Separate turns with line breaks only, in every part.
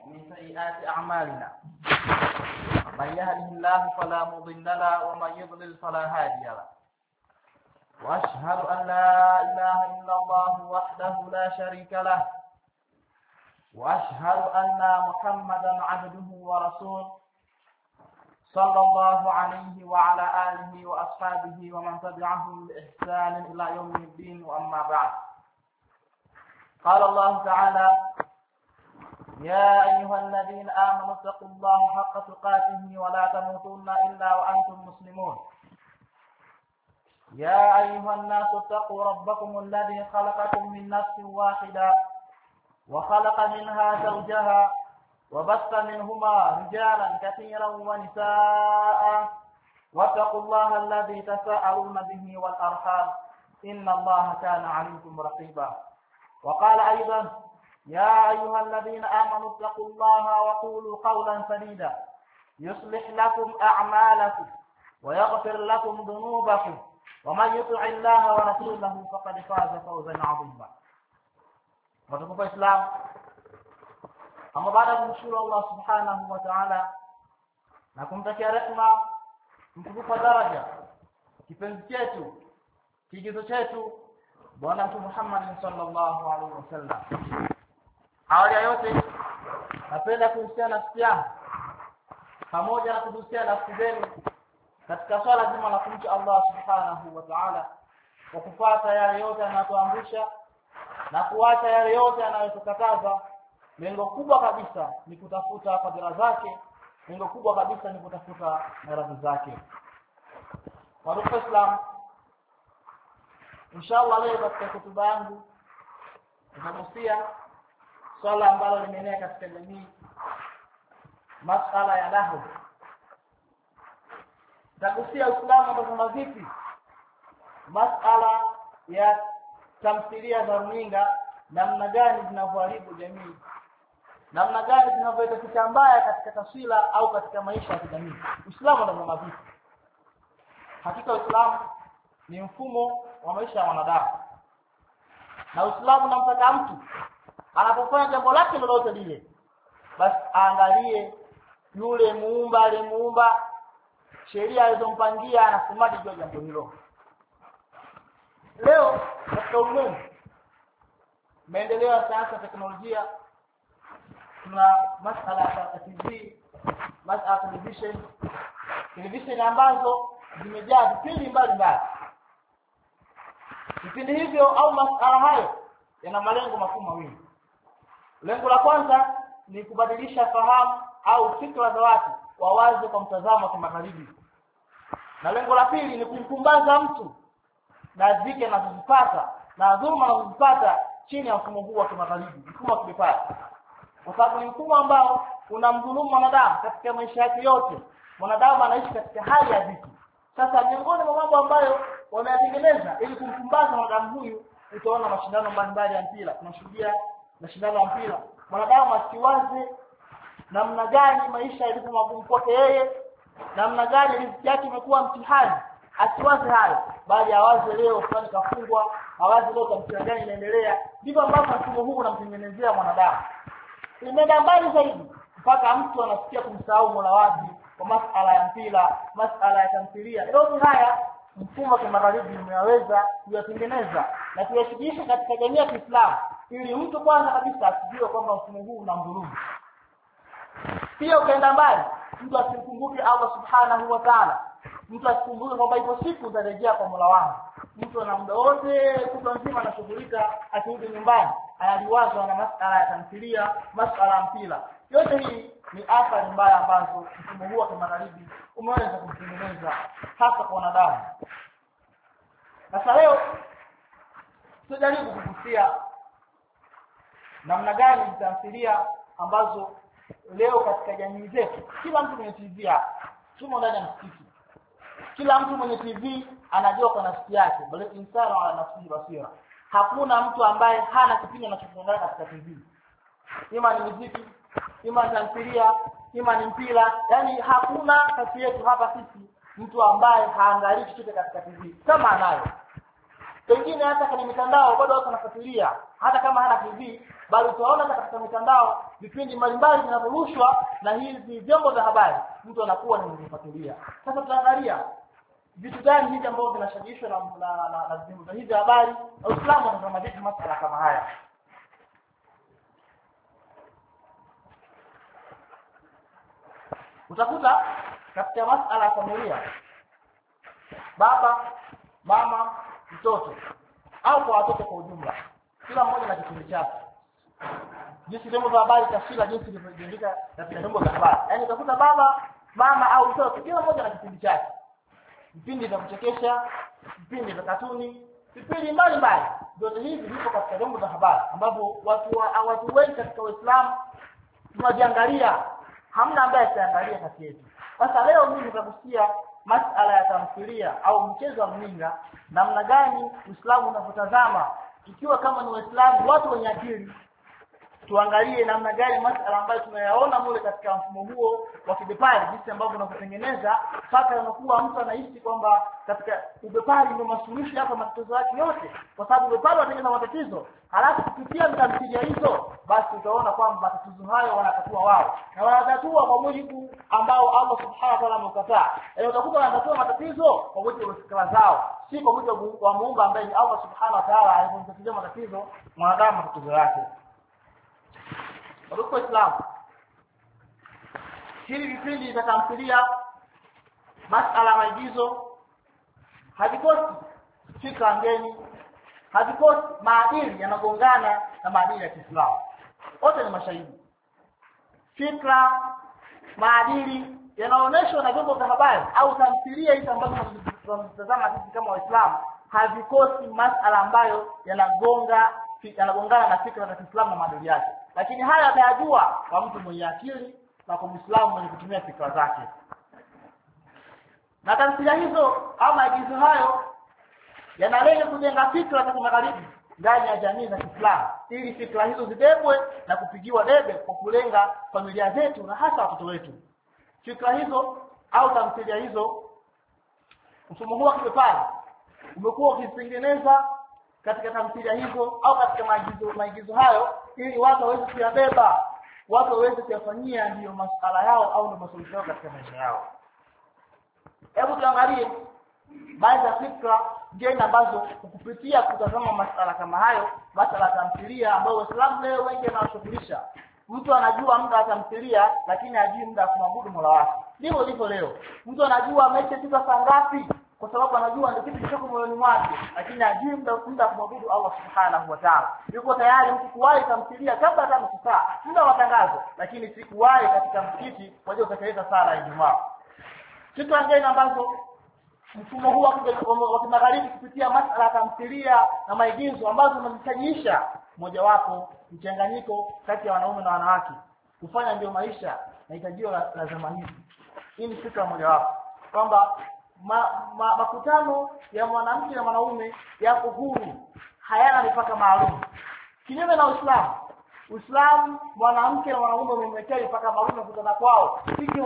ومن سيئات أعمالنا من يهده الله فلا مضل له ومن يضلل فلا هادي له وأشهد أن لا إله إلا الله وحده لا شريك له وأشهد أن محمدا عبده ورسوله صلى الله عليه وعلى آله وأصحابه ومن تبعهم بإحسان إلى يوم الدين. وأما بعد، قال الله تعالى: يا أيها الذين آمنوا اتقوا الله حق تقاته ولا تموتن إلا وأنتم مسلمون. يا أيها الناس اتقوا ربكم الذي خلقكم من نفس واحدة وخلق منها زوجها وبث منهما رجالا كثيرا ونساء واتقوا الله الذي تساءلون به والأرحام إن الله كان عليكم رقيبا. وقال أيضا: يا أيها الذين آمنوا اتقوا الله وقولوا قولا سديدا يصلح لكم أعمالكم ويغفر لكم ذنوبكم ومن يطع الله ورسوله فقد فاز فوزا عظيما. Watukufu wa Islam, ama baada ya kumshukuru Allah subhanahu wa ta'ala na kumtakia rehema mtukufu wa daraja kipenzi chetu kigizo chetu Bwana Mtume Muhammad sallallahu alaihi wasallam, awali ya yote napenda kuhusiana nafsi yangu pamoja na kuhusiana nafsi zenu katika swala zima la kumcha Allah subhanahu wa ta'ala kwa kufuata yale yote anayotuamrisha na kuacha yale yote anayotukataza. Lengo kubwa kabisa ni kutafuta fadhila zake, lengo kubwa kabisa ni kutafuta radhi zake. Watukufu Islam, inshallah leo katika hotuba yangu nitagusia swala ambalo limeenea katika jamii, masala ya lahu. Nitagusia Uislamu unasema vipi masala ya tamthilia za runinga, namna gani zinavyoharibu jamii, namna gani zinavyoleta picha mbaya katika taswira au katika maisha ya jamii. Uislamu unasema vipi? Hakika Uislamu ni mfumo wa maisha ya wanadamu, na Uislamu unamtaka mtu anapofanya jambo lake lolote lile, basi aangalie yule muumba aliyemuumba, sheria alizompangia anasemaje juu ya jambo hilo. Leo katika ulimwengu maendeleo ya sayansi na teknolojia, tuna masala ya TV, masala ya television ambazo zimejaa vipindi mbalimbali. Vipindi hivyo au masala hayo yana malengo makuu mawili. Lengo la kwanza ni kubadilisha fahamu au fikra za watu wawaze kwa mtazamo wa kimagharibi, na lengo la pili ni kumpumbaza mtu na zike na kuzipata na dhulma na kuzipata chini ya mfumo huu wa kimagharibi, mfumo wa kibepari, kwa sababu ni mfumo ambao unamdhulumu mwanadamu katika maisha yake yote. Mwanadamu anaishi katika hali ya dhiki. Sasa miongoni mwa mambo ambayo wameyatengeneza ili kumpumbaza mwanadamu huyu, utaona mashindano mbalimbali ya mpira. Tunashuhudia mashindano ya mpira, mwanadamu asiwaze namna gani maisha yalivyo magumu kwake yeye, namna gani riziki yake imekuwa mtihani, asiwaze hayo, bali awaze leo fulani kafungwa, awaze leo tamthilia gani inaendelea. Ndivyo ambavyo mfumo huu unamtengenezea mwanadamu. Imeenda mbali zaidi mpaka mtu anasikia kumsahau Mola wake kwa masala ya mpira, masala ya tamthilia. Yote haya mfumo wa kimagharibi umeweza kuyatengeneza na kuyashikisha katika jamii ya Kiislamu, ili mtu kwanza kabisa asijue kwamba mfumo huu unamdhulumu. Pia ukaenda mbali, mtu asimkumbuke Allah subhanahu wa ta'ala, mtu asikumbuke kwamba ipo siku utarejea kwa Mola wangu. Mtu ana muda wote kutwa nzima anashughulika, akirudi nyumbani analiwaza na masala ya tamthilia, masala ya mpira. Yote hii ni athari mbaya ambazo mfumo huu wa kimagharibi umeweza kutengeneza hasa kwa wanadamu. Sasa leo tutajaribu kugusia namna gani tamthilia ambazo leo katika jamii zetu, kila mtu mwenye TV yake, tumo ndani ya msikiti, kila mtu mwenye TV anajua kwa nafsi yake, bali insana ala nafsi basira. Hakuna mtu ambaye hana kipindi anachokiangalia katika TV, ima ni muziki, ima ni tamthilia, ima ni mpira. Yani hakuna kati yetu hapa sisi mtu ambaye haangalii chochote katika TV. Kama anayo, Pengine hata kwenye mitandao bado watu wanafuatilia, hata kama hana TV, bali utaona katika mitandao vipindi mbalimbali vinavyorushwa na hizi vyombo vya habari, mtu anakuwa ni mfuatilia. Sasa tunaangalia vitu gani hivi ambavyo vinashajishwa na vyombo vya hizi habari, na Uislamu unatazama vipi masuala kama haya. Utakuta katika masuala ya familia, baba, mama, mtoto au kwa watoto kwa ujumla, kila mmoja na kipindi chake. Jinsi vyombo vya habari taswira jinsi vilivyoandika katika vyombo vya habari, yaani utakuta baba, mama au mtoto kila mmoja na kipindi chake. Vipindi vya kuchekesha, vipindi vya katuni, vipindi mbalimbali, vyote hivi vipo katika vyombo vya habari ambapo watu wengi katika Uislamu tunajiangalia, hamna ambaye ataangalia kati yetu. Sasa leo mimi nitakusia masuala ya tamthilia au mchezo wa runinga, namna gani Uislamu unapotazama. Ikiwa kama ni Waislamu watu wenye akili, tuangalie namna gani masuala ambayo tunayaona mule katika mfumo huo wa kibepari, jinsi ambavyo unakutengeneza mpaka unakuwa mtu anaishi kwamba katika ubepari ndio masuluhisho hapa matatizo yake yote, kwa sababu ubepari unatengeneza matatizo. Halafu kupitia tamthilia hizo, basi utaona kwamba matatizo hayo wanatatua wao, na wanatatua kwa mujibu ambao Allah subhanahu wa ta'ala amekataa. Utakuta wanatatua matatizo kwa mujibu wa fikra zao, si kwa mujibu wa Muumba ambaye ni Allah subhanahu wa ta'ala aliyemtatua matatizo mwanadamu matatizo yake. Kwa Islam, hili vipindi vya tamthilia, masuala ya maigizo, havikosi fikra ngeni, havikosi maadili yanagongana na maadili ya Kiislamu. Wote ni mashahidi. Fikra, maadili yanaonyeshwa na vyombo vya habari au tamthilia hizi ambazo tunazitazama sisi kama Waislamu, havikosi masuala ambayo yanagongana na fikra za Kiislamu na maadili yake. Lakini haya atayajua kwa mtu mwenye akili na kwa Muislamu mwenye kutumia fikra zake. Na tamthilia hizo au maigizo hayo yanalenga kujenga fikra za magharibi ndani ya jamii za Kiislamu, ili fikra hizo zibebwe na kupigiwa debe kwa kulenga familia zetu na hasa watoto wetu. Fikra hizo au tamthilia hizo, mfumo huu wa kibepari umekuwa ukitengeneza katika tamthilia hizo au katika maigizo hayo, ili watu waweze kuyabeba, watu waweze kuyafanyia ndio masuala yao au ndio masuluhisho yao katika maisha yao. Hebu tuangalie baadhi ya fikra ngeni ambazo kupitia kutazama masuala kama hayo, masuala ya tamthilia ambayo Waislamu leo wengi wanashughulisha. Mtu anajua muda wa tamthilia lakini hajui muda wa kumwabudu Mola wake. Ndivyo ndivyo leo. Mtu anajua ameshafika saa ngapi kwa sababu anajua ndio kitu kilichoko moyoni mwake, lakini hajui muda wa kumwabudu Allah subhanahu wa ta'ala. Yuko tayari mtu kuwahi tamthilia kabla hata kusaa muda wa tangazo, lakini sikuwahi katika msikiti kwa ajili ya kutekeleza sala ya Ijumaa. Kitu kingine ambazo mfumo huu wa kimagharibi kupitia masuala ya tamthilia na maigizo ambazo zinamtajisha moja wapo mchanganyiko kati ya wanaume na wanawake, kufanya ndio maisha na hitajio la zama hizi. Hii ni fikra moja wapo kwamba makutano ya mwanamke na mwanaume yako huru, hayana mipaka maalum. Kinyume na Uislamu, mwanamke na mwanaume wamewekea mipaka maalum kutana kwao. Siki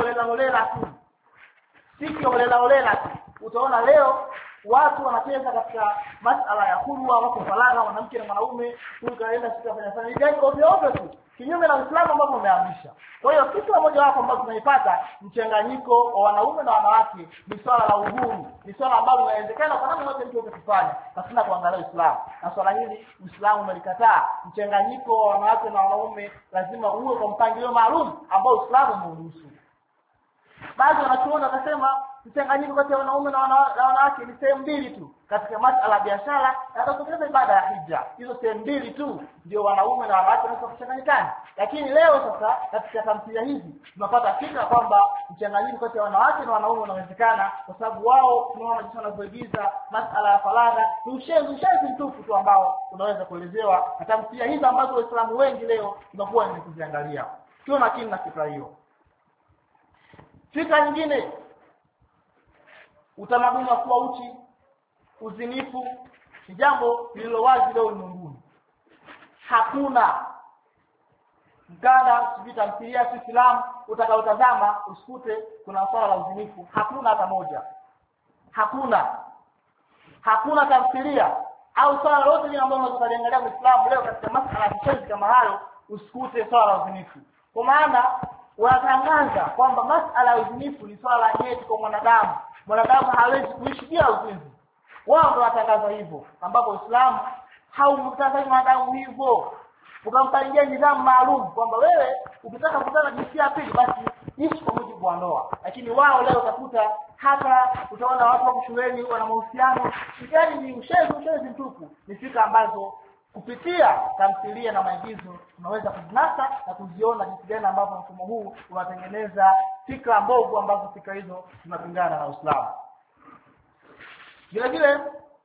holela tu. Utaona leo watu wanacheza katika masuala ya kulwa, wako falagha, mwanamke na mwanaume, tukaenda sikafanya sana gani ovyo tu, kinyume na Uislamu ambao umeamrisha. Kwa hiyo kitu moja wapo ambao tunaipata mchanganyiko wa wanaume na wanawake ni swala la uhuru, ni swala ambalo linawezekana kwa namna yote mtu kufanya pasina kuangalia Uislamu. Na swala hili Uislamu umelikataa. Mchanganyiko wa wanawake na wanaume lazima uwe kwa mpangilio maalum ambao Uislamu umeruhusu. Baadhi wanachuoni wakasema mchanganyiko kati ya wanaume na wanawake ni sehemu mbili tu katika masuala ya biashara na kutekeleza ibada ya hija. Hizo sehemu mbili tu ndio wanaume na wanawake wanaweza kuchanganyikana. Lakini leo sasa katika tamthilia hizi tunapata fikra kwamba mchanganyiko kati ya wanawake na wanaume unawezekana, kwa sababu wao tunaona jinsi wanavyoigiza masuala ya faragha, ushenzi mtupu tu ambao unaweza kuelezewa na tamthilia hizi ambazo Waislamu wengi leo tunakuwa ni kuziangalia. Tuwe makini na fikra hiyo. Fikra nyingine, utamaduni wa kuwa uchi, uzinifu, ni jambo lililo wazi leo ulimwenguni. Hakuna mkanda sivita tamthilia ya Kiislamu utakaotazama usikute kuna swala la uzinifu. Hakuna hata moja. Hakuna tamthilia au swala lolote lile ambalo unaliangalia Muislamu leo katika masuala ya kisheria kama hayo, usikute swala la uzinifu. Kwa maana wanatangaza kwamba masuala ya uzinifu ni swala nyeti kwa mwanadamu. Mwanadamu hawezi kuishi bila uzinzi. Wao ndio wanatangaza hivyo, ambapo Uislamu haumtangazi mwanadamu hivyo. Ukampangia nidhamu maalum kwamba wewe ukitaka kutana jinsia ya pili basi ishi kwa mujibu wa ndoa. Lakini wao leo utakuta hata utaona watu wa shuleni wana mahusiano, yani ni ushezi mtupu. Ni fikra ambazo kupitia tamthilia na maigizo tunaweza kuzinasa na kuziona jinsi gani ambavyo mfumo huu unatengeneza fikra mbovu ambazo fikra hizo zinapingana na Uislamu. Vile vile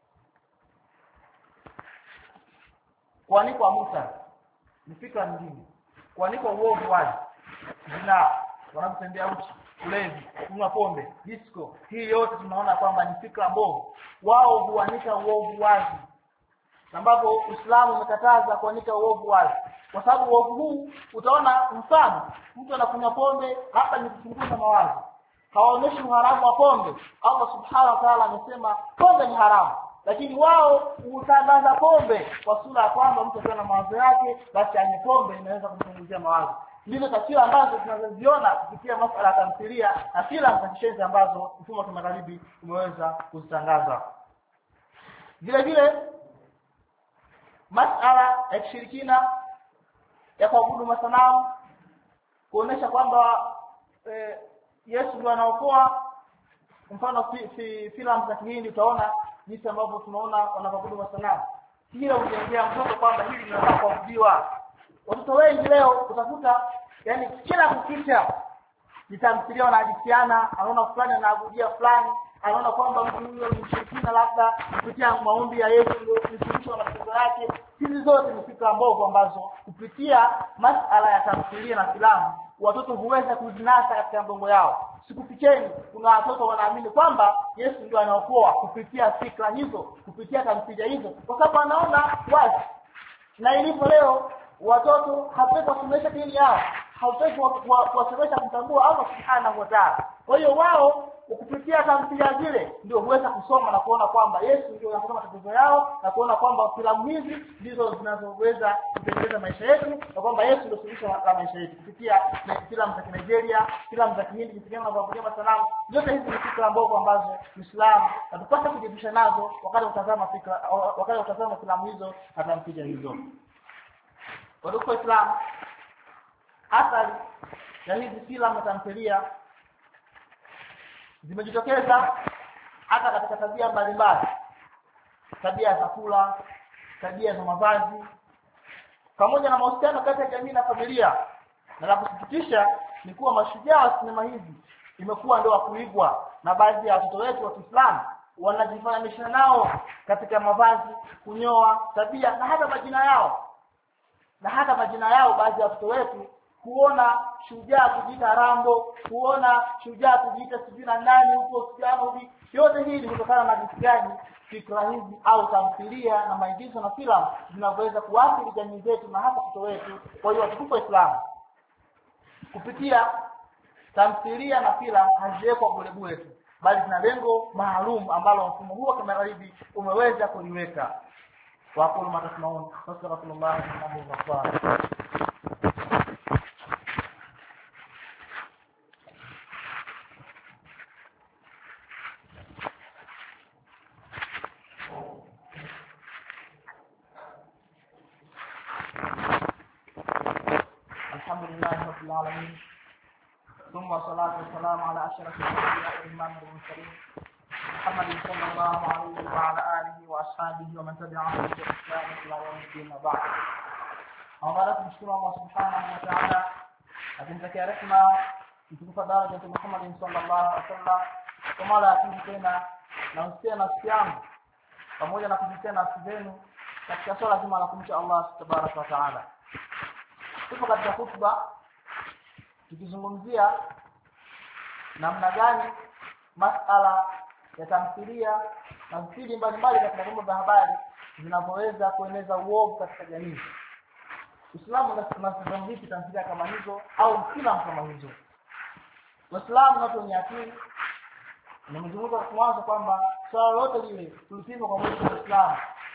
kuanikwa muta ni fikra nyingine. Kuanikwa uovu wazi, zina wanatembea uchi, ulevi, kunywa pombe, disco, hii yote tunaona kwamba ni fikra mbovu. Wao huanika uovu wazi, ambapo Uislamu umekataza kuanika uovu wazi. Kwa sababu uovu huu utaona mfano mtu anakunywa pombe, hapa ni kupunguza mawazo. Hawaonyeshi uharamu wa pombe. Allah Subhanahu wa Ta'ala amesema pombe ni haramu. Lakini wao hutangaza pombe kwa sura ya kwamba mtu akiwa na mawazo yake basi anywe pombe inaweza kumpunguzia mawazo. Ndizo taswira ambazo tunazoziona kupitia masuala ya tamthilia na filamu za kishenzi ambazo mfumo wa magharibi umeweza kuzitangaza. Vile vile masuala ya kishirikina ya kuabudu masanamu, kuonesha kwamba Yesu ndiye anaokoa. Mfano filamu za Kihindi utaona jinsi ambavyo tunaona wanaabudu masanamu. Hilo hujengea mtoto kwamba hili linafaa kuabudiwa. Watoto wengi leo utakuta yani kila kukicha nitamthilia na hadithi,ana anaona fulani anaabudia fulani, anaona kwamba mtu huyo ni mshirikina labda kupitia maombi ya Yesu ndio kusuluhisha matatizo yake. Hizi zote ni fikra mbovu ambazo kupitia masuala ya tamthilia na filamu watoto huweza kuzinasa katika mbongo yao. Sikuficheni, kuna watoto wanaamini kwamba Yesu ndio anaokoa kupitia fikra hizo, kupitia tamthilia hizo, kwa sababu anaona wazi. Na ilivyo leo watoto hawataki kusomesha dini yao, hawataki kuwasomesha kumtambua Allah Subhanahu wa Ta'ala. Kwa hiyo wao kupitia tamthilia zile ndio huweza kusoma na kuona kwamba Yesu ndio anaokoa matatizo yao, na kuona kwamba filamu hizi ndizo zinazoweza kutengeneza maisha yetu, na kwamba Yesu ndio suluhisho la maisha yetu kupitia filamu za Nigeria, filamu za Kihindi, filamu za kuabudia masanamu. Zote hizi ni fikra mbovu ambazo Uislamu hatupaswi kujihusisha nazo wakati utazama filamu hizo na tamthilia hizo. Kwa Islam athari ya hizi filamu na tamthilia zimejitokeza hata katika tabia mbalimbali, tabia za kula, tabia za mavazi, pamoja na mahusiano kati ya jamii na familia. Na la kusikitisha ni kuwa mashujaa wa sinema hizi imekuwa ndio kuigwa na baadhi ya watoto wetu wa Kiislamu. Wanajifananisha nao katika mavazi, kunyoa, tabia na hata majina yao. Baadhi ya watoto wetu kuona shujaa kujiita Rambo, kuona shujaa kujiita sijina nani huko Cristiano. Yote hii ni kutokana na jinsi gani fikra hizi au tamthilia na maigizo na filamu zinaweza kuathiri jamii zetu na hata watoto wetu. Kwa hiyo watukufu wa Islam kupitia tamthilia na filamu haziwekwa bure tu, bali zina lengo maalum ambalo mfumo huu wa kimagharibi umeweza kuliweka. وأقول ما تسمعون واستغفر الله إنه غفار. الحمد لله رب العالمين، ثم الصلاة والسلام على أشرف الأنبياء والإمام المرسلين محمد صلى الله عليه وعلى آله وأصحابه ومن تبعهم بإحسان إلى يوم الدين. وبعد. أولا نشكر الله سبحانه وتعالى أتمتكي رحمة نتكفى درجة محمد صلى الله عليه وسلم وما لا تنسينا ننسينا نفسيان pamoja na kujitia nafsi zenu katika swala zima la kumcha Allah Tabaraka wa Taala. Tupo katika hutuba tukizungumzia namna gani masala ya tamthilia na vipindi mbalimbali katika vyombo vya habari vinavyoweza kueneza uovu katika jamii. Uislamu unasema vipi tamthilia kama hizo au filamu kama hizo? Waislamu watu wenye akili nimezungumza kwa mwanzo kwamba swala lote lile tulipima kwa mujibu wa Uislamu.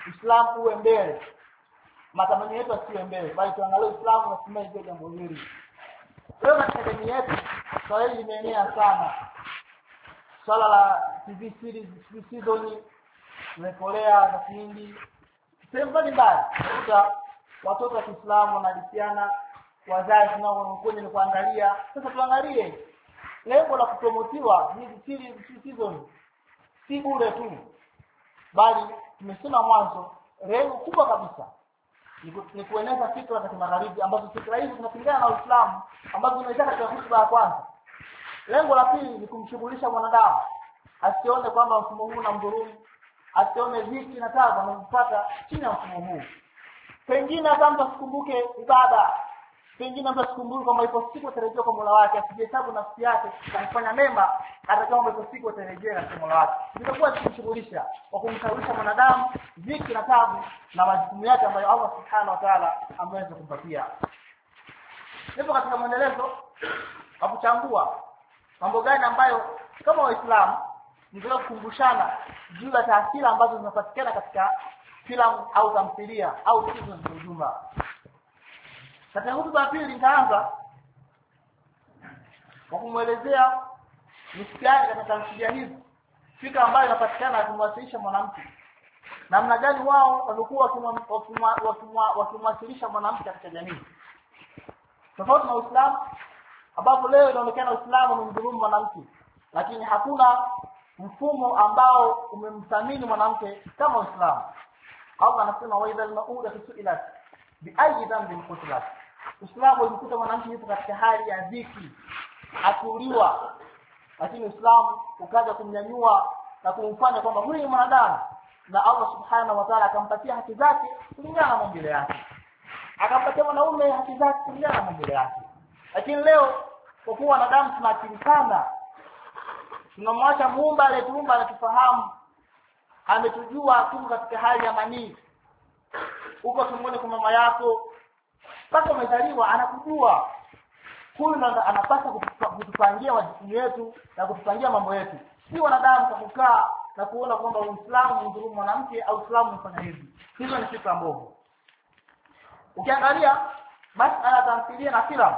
Uislamu uwe mbele, matamanio yetu asiwe mbele, bali tuangalie Uislamu na simama hizo jambo hili. Leo katika jamii yetu swala hili limeenea sana, swala la TV series season zimekolea na Hindi sehemu mbalimbali. Watoto wa Kiislamu wanalisiana, wazazi nao wanakuja ni kuangalia. Sasa tuangalie lengo la kupromotiwa hizi series season si bure tu, bali tumesema mwanzo lengo kubwa kabisa ni kueneza fikra za kimagharibi ambazo fikra hizi zinapingana na Uislamu, ambazo zinaitaka katika hotuba ya kwanza. Lengo la pili ni kumshughulisha mwanadamu asione kwamba mfumo huu na mdhulumu, asione dhiki na taabu anazopata chini ya mfumo huu. Pengine hata mtu asikumbuke ibada, pengine mtu asikumbuke kwamba ipo siku atarejea kwa Mola wake, asihesabu nafsi yake kufanya mema, hata kama ipo siku atarejea kwa Mola wake. Tutakuwa tukimshughulisha kwa kumshawishi mwanadamu dhiki na taabu na majukumu yake ambayo Allah Subhanahu wa Ta'ala ameweza kumpatia. Ndipo katika mwendelezo wa kuchambua mambo gani ambayo kama Waislamu ndio kukumbushana juu ya taasira ambazo zinapatikana katika filamu au tamthilia au vitu vya ujumla. Katika hotuba ya pili nitaanza kwa kumuelezea msikiani katika tamthilia hizi fikra ambayo inapatikana kumwasilisha mwanamke, namna gani wao walikuwa wakimwasilisha mwanamke katika jamii, tofauti na Uislamu ambapo leo inaonekana Uislamu umemdhulumu mwanamke, lakini hakuna mfumo ambao umemthamini mwanamke kama Uislamu. Allah anasema wa idhal mauda su'ilat bi ayyi dhanbin qutilat. Uislamu ulimkuta mwanamke yupo katika hali ya dhiki, akiuliwa, lakini Uislamu ukaja kumnyanyua na kumfanya kwamba huyu ni mwanadamu, na Allah Subhanahu wa Ta'ala akampatia haki zake kulingana na maumbile yake, akampatia mwanaume haki zake kulingana na maumbile yake. Lakini leo kwa kuwa wanadamu tunakiri sana, tunamwacha Muumba aliyetuumba, anatufahamu, ametujua tu katika hali ya manii. Uko tumboni kwa mama yako mpaka umezaliwa anakujua. Huyu ndo anapaswa kutupangia majukumu yetu na kutupangia mambo yetu. Si wanadamu kukaa na kuona kwamba Uislamu ni dhulumu mwanamke au Uislamu unafanya hivi. Hizo ni fikra mbovu. Ukiangalia masala tamthilia na filamu,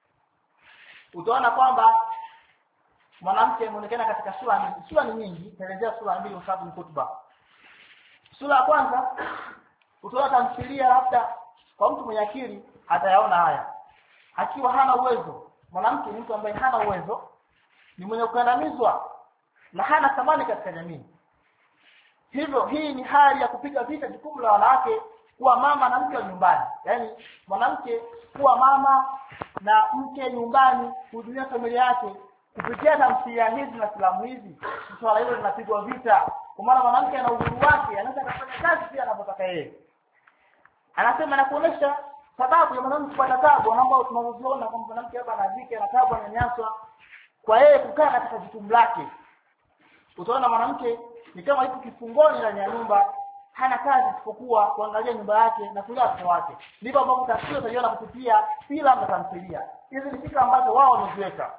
utaona kwamba mwanamke muonekana katika sura ni nyingi, tuelezea sura mbili kwa sababu ni hotuba. Sura ya kwanza utaona tamthilia labda kwa mtu mwenye akili atayaona haya. Akiwa hana uwezo, mwanamke ni mtu ambaye hana uwezo, ni mwenye kukandamizwa na hana thamani katika jamii. Hivyo hii ni hali ya kupiga vita jukumu la wanawake kuwa mama na mke wa nyumbani. Yaani mwanamke kuwa mama na mke nyumbani, kuhudumia familia yake. Kupitia tamthilia hizi na filamu hizi, swala hilo linapigwa vita. Kwa maana mwanamke ana uhuru wake, anaweza kufanya kazi pia anapotaka yeye. Anasema na kuonesha sababu ya mwanamke kupata taabu, ambao tunazoziona kwamba mwanamke hapa anaziki, ana taabu, ananyanyaswa kwa yeye kukaa katika jukumu lake. Utaona mwanamke ni kama yuko kifungoni ndani ya nyumba, hana kazi isipokuwa kuangalia nyumba yake na kulea watoto wake. Ndipo ambapo taswira utaiona kupitia filamu na tamthilia. Hizi ni fikra ambazo wao wameziweka.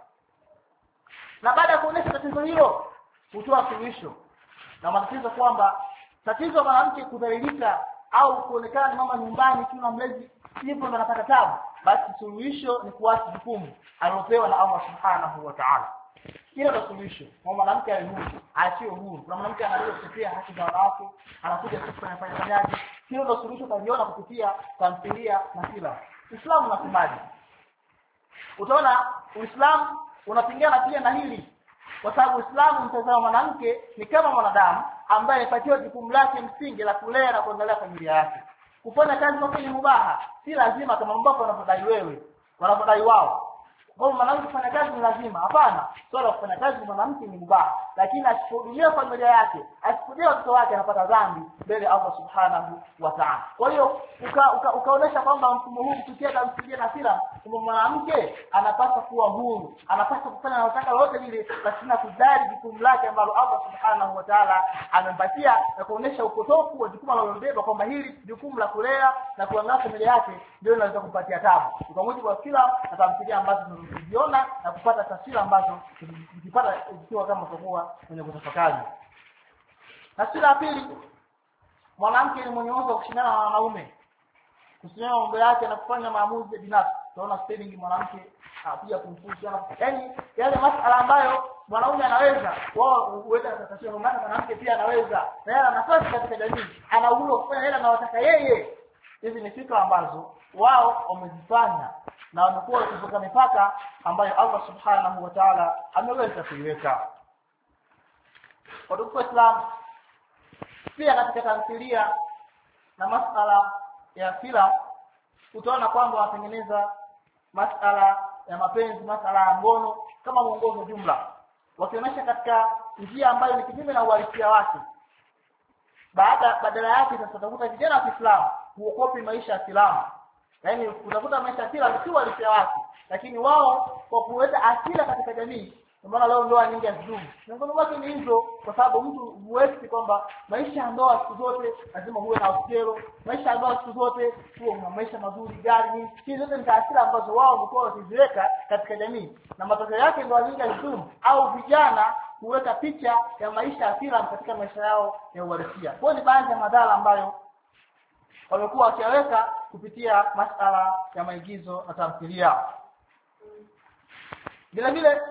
Na baada ya kuonesha tatizo hilo, hutoa suluhisho. Na matatizo kwamba tatizo la mwanamke kudhalilika au kuonekana ni mama nyumbani tu na mlezi, hivyo ndo anapata taabu, basi suluhisho ni kuacha jukumu alilopewa na Allah Subhanahu wa Ta'ala. Hilo ndo suluhisho. Mwanamke aachiwe huru. Kuna mwanamke anaweza kutetea haki za wanawake, anakuja kufanya. Hilo ndo suluhisho tuliona kupitia tamthilia na filamu. Uislamu unasemaje? Utaona Uislamu unapingana pia na hili, kwa sababu Uislamu mtazama mwanamke ni kama mwanadamu ambaye amepatiwa jukumu lake msingi la kulea na kuangalia familia yake. Kufanya kazi kwa ni mubaha, si lazima kama ambao wanapodai wewe, wanapodai wao. Kwa mwanamke kufanya kazi ni lazima? Hapana. Swala la kufanya kazi mwanamke ni mubaha, lakini asihudumie familia yake, asihudumie watoto wake, anapata dhambi mbele ya Allah Subhanahu wa Ta'ala. Kwa hiyo ukaonesha kwamba mfumo huu kupitia tamthilia na filamu, kwamba mwanamke anapaswa kuwa huru, anapaswa kufanya anataka lolote lile pasina kudai jukumu lake ambalo Allah Subhanahu wa Ta'ala amempatia, na kuonesha upotofu wa jukumu alilobeba kwamba hili jukumu la kulea na kuangalia familia yake ndio linaweza kumpatia taabu. Kwa mujibu wa filamu na tamthilia ambazo tunaziona na kupata taswira ambazo tukipata ikiwa kama tutakuwa kwenye kutafakari. Taswira ya pili, mwanamke ni mwenye uwezo wa kushindana na wanaume, kusimama mambo yake na kufanya maamuzi binafsi. Tunaona spelling mwanamke anakuja kumfundisha, yaani yale masuala ambayo mwanaume anaweza, wao huweza kutatua. Maana mwanamke pia anaweza, na yeye ana nafasi katika jamii, ana uhuru wa kufanya yale anayotaka yeye. Hizi ni fikra ambazo wao wamezifanya na wamekuwa wakivuka mipaka ambayo Allah subhanahu wa ta'ala ameweza kuiweka. Kwa Islam pia katika tamthilia na masala ya filamu utaona kwamba watengeneza masala ya mapenzi, masala ya ngono kama mwongozo jumla, wakionyesha katika njia ambayo ni kinyume na uhalisia wake. Badala yake sasa utakuta vijana wa Kiislamu huokopi maisha ya filamu, yaani utakuta maisha ya filamu si uhalisia wake, lakini wao kwa kuweka asila katika jamii. Kwa maana leo ndoa nyingi hazidumu. Miongoni mwake ni hizo, kwa sababu mtu huwezi kwamba maisha ya ndoa siku zote lazima huwe na uskero, maisha ya ndoa siku zote huwe na maisha mazuri, gari nini. Hizo zote ni taasira ambazo wao wamekuwa wakiziweka katika jamii, na matokeo yake ndoa nyingi hazidumu, au vijana huweka picha ya maisha ya filamu katika maisha yao ya uhalisia. Kwa ni baadhi ya madhara ambayo wamekuwa wakiweka kupitia masala ya maigizo na tamthilia. Vile vile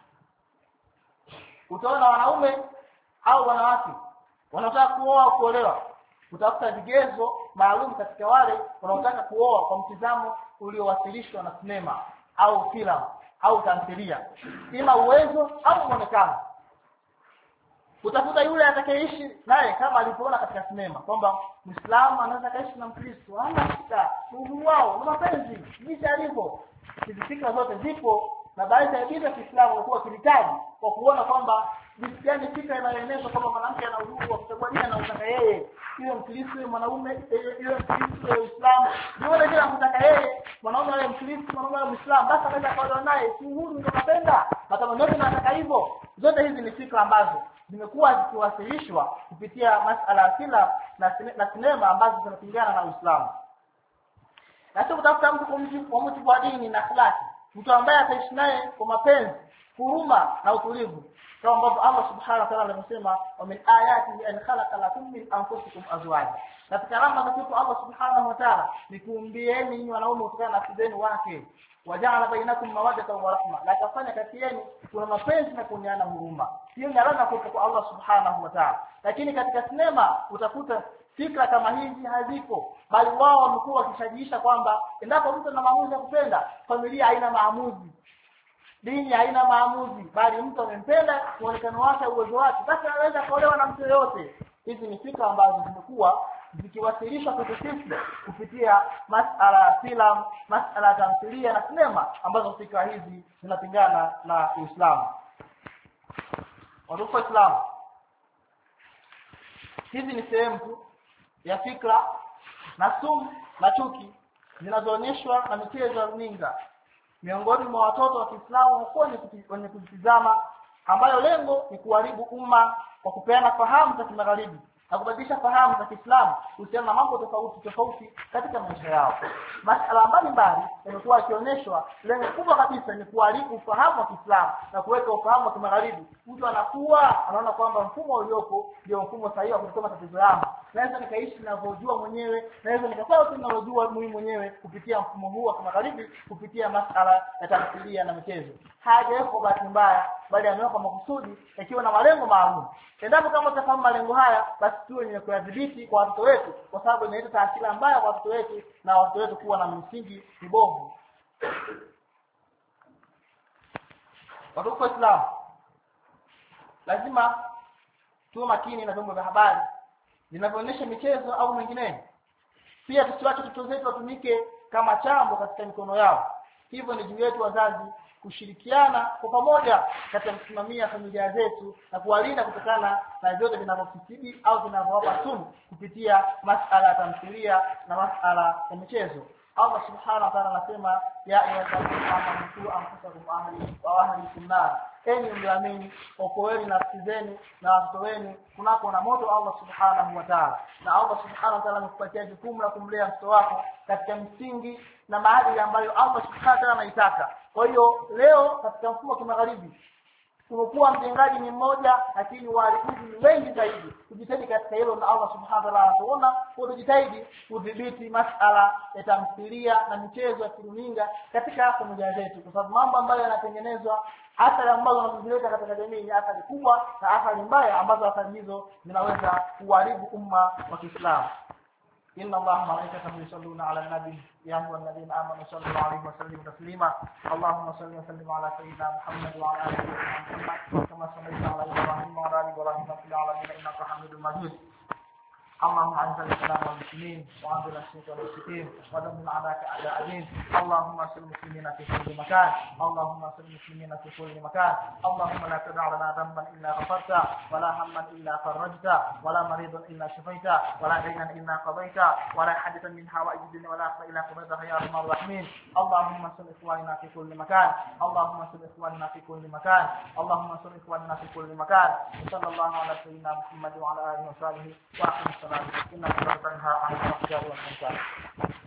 utaona wanaume au wanawake wanataka kuoa kuolewa, utafuta vigezo maalum katika wale wanaotaka kuoa kwa mtizamo uliowasilishwa na sinema au filamu au tamthilia, ima uwezo au muonekano. Utafuta yule atakayeishi naye kama alipoona katika sinema kwamba Muislamu anaweza kaishi na Mkristo, hana shida, uhuru wao na mapenzi jinsi alivyo. Hizi fikra zote zipo, na baadhi ya dini ya Kiislamu walikuwa kilitaji kwa kuona kwamba jinsi gani fikra inayoenezwa kwamba mwanamke ana uhuru wa kuchagua dini anayotaka yeye, iwe Mkristo iwe mwanaume, iwe Mkristo iwe Muislamu, yule kila anataka yeye, mwanaume awe Mkristo, mwanaume awe Muislamu, basi anaweza kuolewa naye, si uhuru ndio napenda, matamanio yote anataka hivyo. Zote hizi ni fikra ambazo zimekuwa zikiwasilishwa kupitia masala ya filamu na sinema ambazo zinapingana na Uislamu. Na sio kutafuta mtu kwa mujibu wa dini na akhlaki, mtu ambaye ataishi naye kwa mapenzi, huruma na utulivu, kama ambavyo Allah subhanahu wa ta'ala amesema, wa min ayatihi an khalaqa lakum min anfusikum azwaja. Katika alama za Allah subhanahu wa ta'ala ni kuumbieni nyinyi wanaume kutokana na nafsi zenu wake, waja'ala bainakum mawaddatan wa rahma, na kafanya kati yenu kuna mapenzi na kuoneana huruma. Hiyo ni alama kutoka kwa Allah subhanahu wa ta'ala. Lakini katika sinema utakuta fikra kama hizi hazipo, bali wao wamekuwa wakishajiisha kwamba endapo mtu ana maamuzi ya kupenda, familia haina maamuzi, dini haina maamuzi, bali mtu amempenda muonekano wake, uwezo wake, basi anaweza kuolewa na mtu yote. Hizi ni fikra ambazo zimekuwa zikiwasilishwa kwetu sisi kupitia masala ya filamu, masala ya tamthilia na sinema, ambazo fikra hizi zinapingana na Uislamu. Watukufu Islam, hizi ni sehemu tu ya fikra na sumu na chuki zinazoonyeshwa na michezo ya runinga miongoni mwa watoto wa Kiislamu wenye kutizama, ambayo lengo ni kuharibu umma kwa kupeana fahamu za kimagharibi na kubadilisha fahamu za Kiislamu kuhusiana na mambo tofauti katika maisha yao. Masala mbalimbali yamekuwa yakionyeshwa, lengo kubwa kabisa ni kuharibu ufahamu wa Kiislamu na kuweka ufahamu wa kimagharibi. Mtu anakuwa anaona kwamba mfumo uliopo ndio mfumo sahihi wa kutatua matatizo yangu, naweza nikaishi ninavyojua mwenyewe, naweza nikafanya tu ninavyojua mimi mwenyewe kupitia mfumo huu wa kimagharibi, kupitia masala ya tamthilia na michezo. Hajawekwa bahati mbaya, bali amewekwa makusudi yakiwa na malengo maalum. Endapo kama tutafahamu malengo haya, basi tuwe ni kuyadhibiti kwa watoto wetu, kwa sababu inaleta taasira mbaya kwa watoto wetu na watoto wetu kuwa na msingi mibovu. Watukufu Islam, lazima tuwe makini na vyombo vya habari vinavyoonyesha michezo au mengineyo. Pia tusiwache watoto wetu watumike kama chambo katika mikono yao. Hivyo ni juu yetu wazazi kushirikiana kwa pamoja katika kusimamia familia zetu na kuwalinda kutokana na vyote vinavyofisidi au vinavyowapa sumu kupitia masala ya tamthilia na masala ya michezo. Allah subhanahu wa ta'ala anasema, ya ayyuhalladhina amanu qu anfusakum wa ahlikum nar, enyi mlioamini okoeni nafsi zenu na watoto wenu kunako na moto Allah subhanahu wa ta'ala. Na Allah subhanahu wa ta'ala amekupatia jukumu la kumlea mtoto wako katika msingi na maadili ambayo Allah subhanahu wa ta'ala anaitaka. Kwa hiyo leo katika mfumo wa kimagharibi Tumekuwa mjengaji ni mmoja lakini waharibifu ni wengi zaidi. Tujitahidi katika hilo na Allah subhanahu wa ta'ala atuona, tujitahidi kudhibiti masala ya tamthilia na michezo ya kiruninga katika familia zetu, kwa sababu mambo ambayo yanatengenezwa athari ambazo zinazileta katika jamii ni athari kubwa na athari mbaya ambazo athari hizo zinaweza kuharibu umma wa Kiislamu. إن الله وملائكته يصلون على النبي يا أيها الذين آمنوا صلوا عليه وسلموا تسليما اللهم صل وسلم على سيدنا محمد وعلى آله وصحبه محمد كما صليت على إبراهيم وعلى آل إبراهيم في العالمين إنك حميد مجيد اللهم أعز الإسلام والمسلمين وأذل الشرك والمشركين ودمر أعداءك أعداء الدين اللهم انصر المسلمين في كل مكان اللهم انصر المسلمين في كل مكان اللهم لا تدع لنا ذنبا إلا غفرته ولا هما إلا فرجته ولا مريضا إلا شفيته ولا دينا إلا قضيته ولا حدثا من حوائج الدنيا ولا أخطأ إلا قضيتها يا أرحم الراحمين اللهم انصر إخواننا في كل مكان اللهم انصر إخواننا في كل مكان اللهم انصر إخواننا في كل مكان وصلى الله على سيدنا محمد وعلى آله وصحبه وأقم الصلاة إنك لا تنهى عن الفحشاء والمنكر